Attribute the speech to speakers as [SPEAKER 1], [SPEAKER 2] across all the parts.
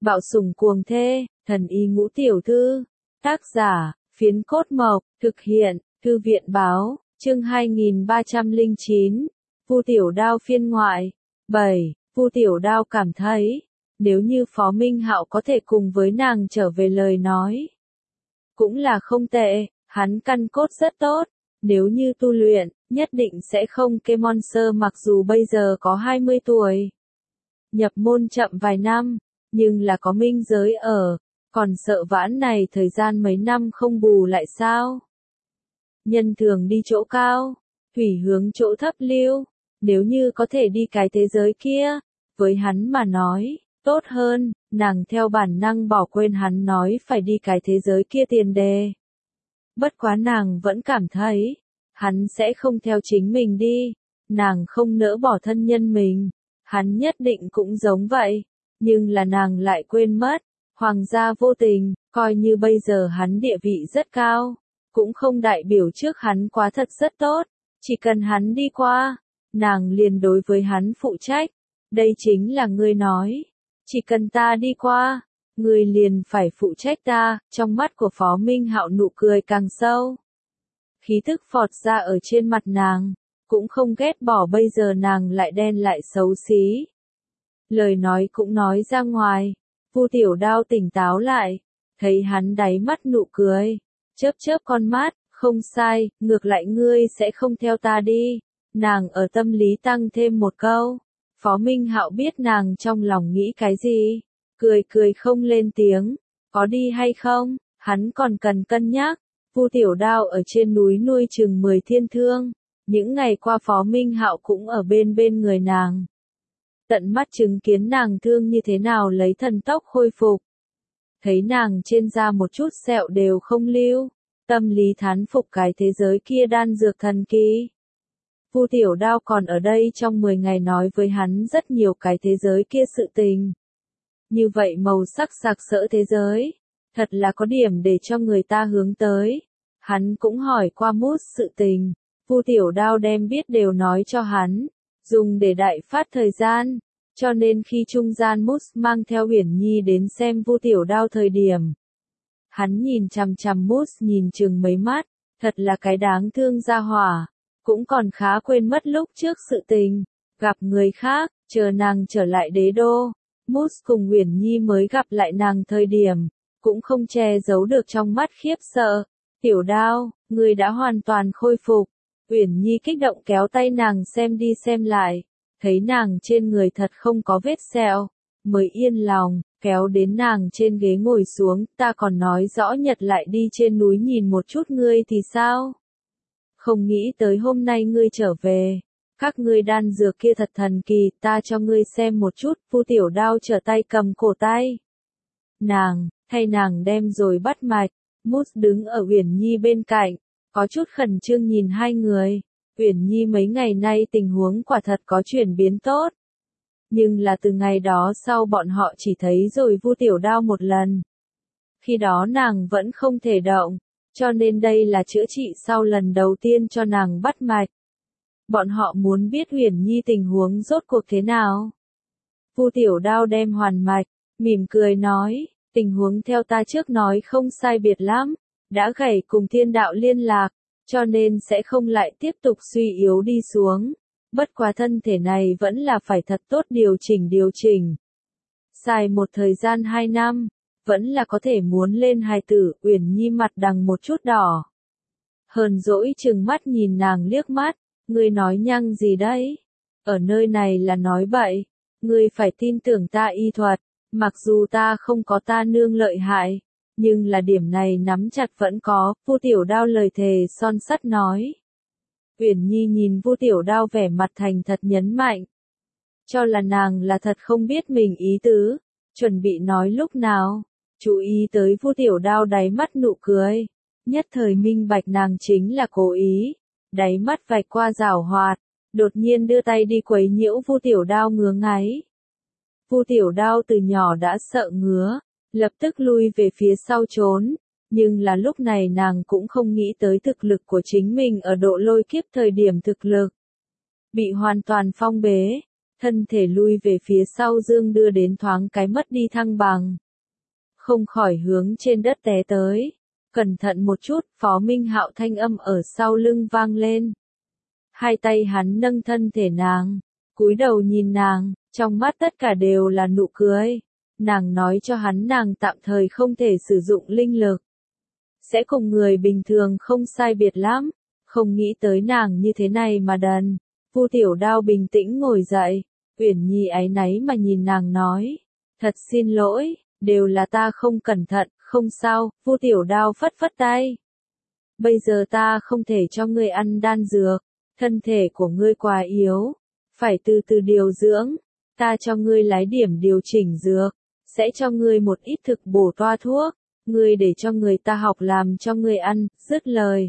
[SPEAKER 1] Bạo sủng cuồng thê, thần y ngũ tiểu thư. Tác giả, Phiến Cốt Mộc, thực hiện, Thư viện báo, chương 2309. Vu Tiểu Đao phiên ngoại. 7. Vu Tiểu Đao cảm thấy, nếu như Phó Minh Hạo có thể cùng với nàng trở về lời nói, cũng là không tệ, hắn căn cốt rất tốt, nếu như tu luyện, nhất định sẽ không kê monster mặc dù bây giờ có 20 tuổi. Nhập môn chậm vài năm, nhưng là có minh giới ở, còn sợ vãn này thời gian mấy năm không bù lại sao? Nhân thường đi chỗ cao, thủy hướng chỗ thấp lưu, nếu như có thể đi cái thế giới kia, với hắn mà nói, tốt hơn, nàng theo bản năng bỏ quên hắn nói phải đi cái thế giới kia tiền đề. Bất quá nàng vẫn cảm thấy, hắn sẽ không theo chính mình đi, nàng không nỡ bỏ thân nhân mình, hắn nhất định cũng giống vậy, nhưng là nàng lại quên mất, hoàng gia vô tình, coi như bây giờ hắn địa vị rất cao, cũng không đại biểu trước hắn quá thật rất tốt, chỉ cần hắn đi qua, nàng liền đối với hắn phụ trách, đây chính là ngươi nói, chỉ cần ta đi qua, ngươi liền phải phụ trách ta, trong mắt của Phó Minh Hạo nụ cười càng sâu. Khí thức phọt ra ở trên mặt nàng, cũng không ghét bỏ bây giờ nàng lại đen lại xấu xí. Lời nói cũng nói ra ngoài, Vu Tiểu Đao tỉnh táo lại, thấy hắn đáy mắt nụ cười, chớp chớp con mắt, không sai, ngược lại ngươi sẽ không theo ta đi. Nàng ở tâm lý tăng thêm một câu, Phó Minh Hạo biết nàng trong lòng nghĩ cái gì, cười cười không lên tiếng, có đi hay không, hắn còn cần cân nhắc. Vu Tiểu Đao ở trên núi nuôi chừng 10 thiên thương, những ngày qua Phó Minh Hạo cũng ở bên người nàng. Tận mắt chứng kiến nàng thương như thế nào lấy thần tốc khôi phục. Thấy nàng trên da một chút sẹo đều không lưu, tâm lý thán phục cái thế giới kia đan dược thần kỳ. Vu Tiểu Đao còn ở đây trong 10 ngày nói với hắn rất nhiều cái thế giới kia sự tình. Như vậy màu sắc sặc sỡ thế giới, thật là có điểm để cho người ta hướng tới. Hắn cũng hỏi qua Moose sự tình, Vu Tiểu Đao đem biết đều nói cho hắn, dùng để đại phát thời gian, cho nên khi trung gian Moose mang theo Uyển Nhi đến xem Vu Tiểu Đao thời điểm. Hắn nhìn chằm chằm Moose nhìn chừng mấy mắt, thật là cái đáng thương gia hỏa, cũng còn khá quên mất lúc trước sự tình, gặp người khác, chờ nàng trở lại đế đô. Moose cùng Uyển Nhi mới gặp lại nàng thời điểm, cũng không che giấu được trong mắt khiếp sợ. Tiểu Đao, người đã hoàn toàn khôi phục. Uyển Nhi kích động kéo tay nàng xem đi xem lại, thấy nàng trên người thật không có vết sẹo, mới yên lòng, kéo đến nàng trên ghế ngồi xuống, ta còn nói rõ Nhật lại đi trên núi nhìn một chút ngươi thì sao? Không nghĩ tới hôm nay ngươi trở về, các ngươi đan dược kia thật thần kỳ, ta cho ngươi xem một chút. Vu Tiểu Đao trở tay cầm cổ tay. Thay nàng đem rồi bắt mạch. Moose đứng ở Uyển Nhi bên cạnh, có chút khẩn trương nhìn hai người. Uyển Nhi mấy ngày nay tình huống quả thật có chuyển biến tốt. Nhưng là từ ngày đó sau bọn họ chỉ thấy rồi Vu Tiểu Đao một lần. Khi đó nàng vẫn không thể động, cho nên đây là chữa trị sau lần đầu tiên cho nàng bắt mạch. Bọn họ muốn biết Uyển Nhi tình huống rốt cuộc thế nào. Vu Tiểu Đao đem hoàn mạch, mỉm cười nói, tình huống theo ta trước nói không sai biệt lắm, đã gãy cùng thiên đạo liên lạc, cho nên sẽ không lại tiếp tục suy yếu đi xuống. Bất quá thân thể này vẫn là phải thật tốt điều chỉnh. Xài một thời gian 2 năm, vẫn là có thể muốn lên hài tử. Uyển Nhi mặt đằng một chút đỏ. Hờn dỗi chừng mắt nhìn nàng liếc mắt, ngươi nói nhăng gì đấy? Ở nơi này là nói bậy, ngươi phải tin tưởng ta y thuật, mặc dù ta không có ta nương lợi hại, nhưng là điểm này nắm chặt vẫn có. Vu Tiểu Đao lời thề son sắt nói. Uyển Nhi nhìn Vu Tiểu Đao vẻ mặt thành thật nhấn mạnh, cho là nàng là thật không biết mình ý tứ, chuẩn bị nói lúc nào, chú ý tới Vu Tiểu Đao đáy mắt nụ cười, nhất thời minh bạch nàng chính là cố ý, đáy mắt vạch qua giảo hoạt, đột nhiên đưa tay đi quấy nhiễu Vu Tiểu Đao ngứa ngáy. Vu Tiểu Đao từ nhỏ đã sợ ngứa, lập tức lui về phía sau trốn, nhưng là lúc này nàng cũng không nghĩ tới thực lực của chính mình ở độ lôi kiếp thời điểm thực lực bị hoàn toàn phong bế, thân thể lui về phía sau dương đưa đến thoáng cái mất đi thăng bằng. Không khỏi hướng trên đất té tới. Cẩn thận một chút, Phó Minh Hạo thanh âm ở sau lưng vang lên. Hai tay hắn nâng thân thể nàng, cúi đầu nhìn nàng, trong mắt tất cả đều là nụ cười. Nàng nói cho hắn nàng tạm thời không thể sử dụng linh lực. Sẽ cùng người bình thường không sai biệt lắm, không nghĩ tới nàng như thế này mà đần. Vu Tiểu Đao bình tĩnh ngồi dậy, Uyển Nhi áy náy mà nhìn nàng nói, thật xin lỗi, đều là ta không cẩn thận, không sao, Vu Tiểu Đao phất phất tay. Bây giờ ta không thể cho ngươi ăn đan dược, thân thể của ngươi quá yếu, phải từ từ điều dưỡng, ta cho ngươi lái điểm điều chỉnh dược, sẽ cho ngươi một ít thực bổ toa thuốc, ngươi để cho người ta học làm cho ngươi ăn, dứt lời.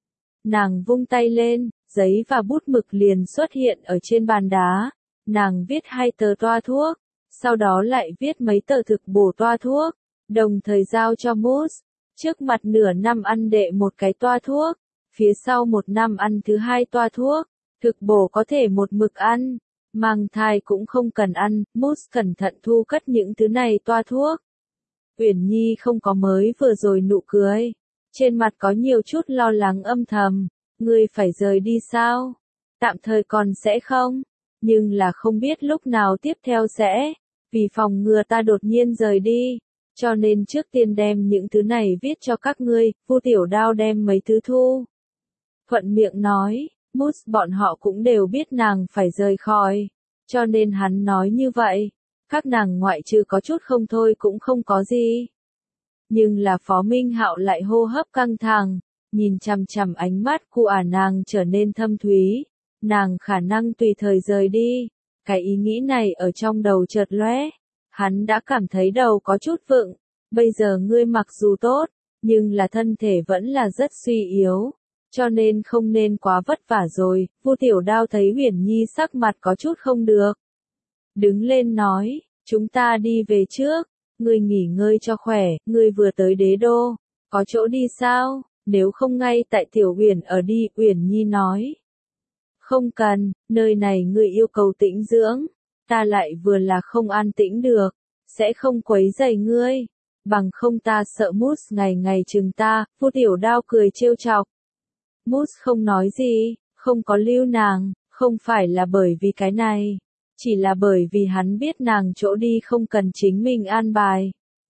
[SPEAKER 1] Nàng vung tay lên, giấy và bút mực liền xuất hiện ở trên bàn đá, nàng viết 2 tờ toa thuốc, sau đó lại viết mấy tờ thực bổ toa thuốc, đồng thời giao cho Moose, trước mặt nửa năm ăn đệ một cái toa thuốc, phía sau 1 năm ăn thứ 2 toa thuốc, thực bổ có thể một mực ăn, mang thai cũng không cần ăn, Moose cẩn thận thu cất những thứ này toa thuốc. Uyển Nhi không có mới vừa rồi nụ cười, trên mặt có nhiều chút lo lắng âm thầm, ngươi phải rời đi sao? Tạm thời còn sẽ không, nhưng là không biết lúc nào tiếp theo sẽ, vì phòng ngừa ta đột nhiên rời đi, cho nên trước tiên đem những thứ này viết cho các ngươi, Vu Tiểu Đao đem mấy thứ thu. Thuận miệng nói, Moose bọn họ cũng đều biết nàng phải rời khỏi, cho nên hắn nói như vậy, các nàng ngoại trừ có chút không thôi cũng không có gì. Nhưng là Phó Minh Hạo lại hô hấp căng thẳng, nhìn chằm chằm ánh mắt của nàng trở nên thâm thúy, nàng khả năng tùy thời rời đi, cái ý nghĩ này ở trong đầu chợt lóe, hắn đã cảm thấy đầu có chút vựng, bây giờ ngươi mặc dù tốt, nhưng là thân thể vẫn là rất suy yếu, cho nên không nên quá vất vả rồi. Vu Tiểu Đao thấy Uyển Nhi sắc mặt có chút không được, đứng lên nói, chúng ta đi về trước, ngươi nghỉ ngơi cho khỏe, ngươi vừa tới đế đô, có chỗ đi sao, nếu không ngay tại Tiểu Uyển ở đi, Uyển Nhi nói. Không cần, nơi này ngươi yêu cầu tĩnh dưỡng, ta lại vừa là không an tĩnh được, sẽ không quấy rầy ngươi, bằng không ta sợ Moose ngày ngày chừng ta, Vu Tiểu Đao cười trêu chọc. Moose không nói gì, không có lưu nàng, không phải là bởi vì cái này, chỉ là bởi vì hắn biết nàng chỗ đi không cần chính mình an bài.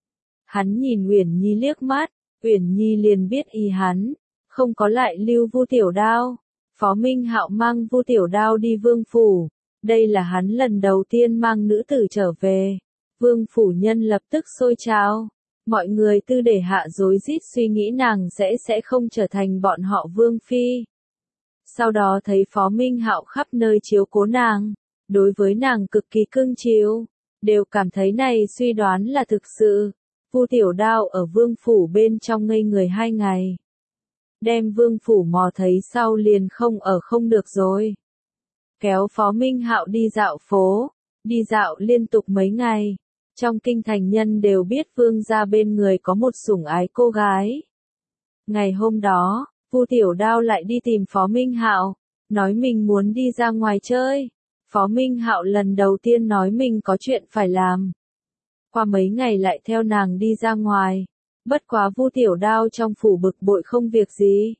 [SPEAKER 1] Hắn nhìn Uyển Nhi liếc mắt, Uyển Nhi liền biết ý hắn, không có lại lưu Vu Tiểu Đao. Phó Minh Hạo mang Vu Tiểu Đao đi vương phủ, đây là hắn lần đầu tiên mang nữ tử trở về. Vương phủ nhân lập tức sôi trào, mọi người tư để hạ rối rít suy nghĩ nàng sẽ không trở thành bọn họ vương phi. Sau đó thấy Phó Minh Hạo khắp nơi chiếu cố nàng, đối với nàng cực kỳ cưng chiều, đều cảm thấy này suy đoán là thực sự. Vu Tiểu Đao ở vương phủ bên trong ngây người 2 ngày. Đem vương phủ mò thấy sau liền không ở không được rồi. Kéo Phó Minh Hạo đi dạo phố, đi dạo liên tục mấy ngày. Trong kinh thành nhân đều biết vương gia bên người có một sủng ái cô gái. Ngày hôm đó, Vu Tiểu Đao lại đi tìm Phó Minh Hạo, nói mình muốn đi ra ngoài chơi. Phó Minh Hạo lần đầu tiên nói mình có chuyện phải làm. Qua mấy ngày lại theo nàng đi ra ngoài. Bất quá Vu Tiểu Đao trong phủ bực bội không việc gì.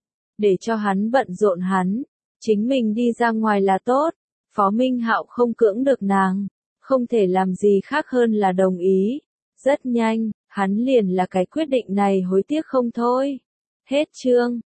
[SPEAKER 1] Để cho hắn bận rộn hắn, chính mình đi ra ngoài là tốt. Phó Minh Hạo không cưỡng được nàng, không thể làm gì khác hơn là đồng ý. Rất nhanh, hắn liền là cái quyết định này hối tiếc không thôi. Hết chương.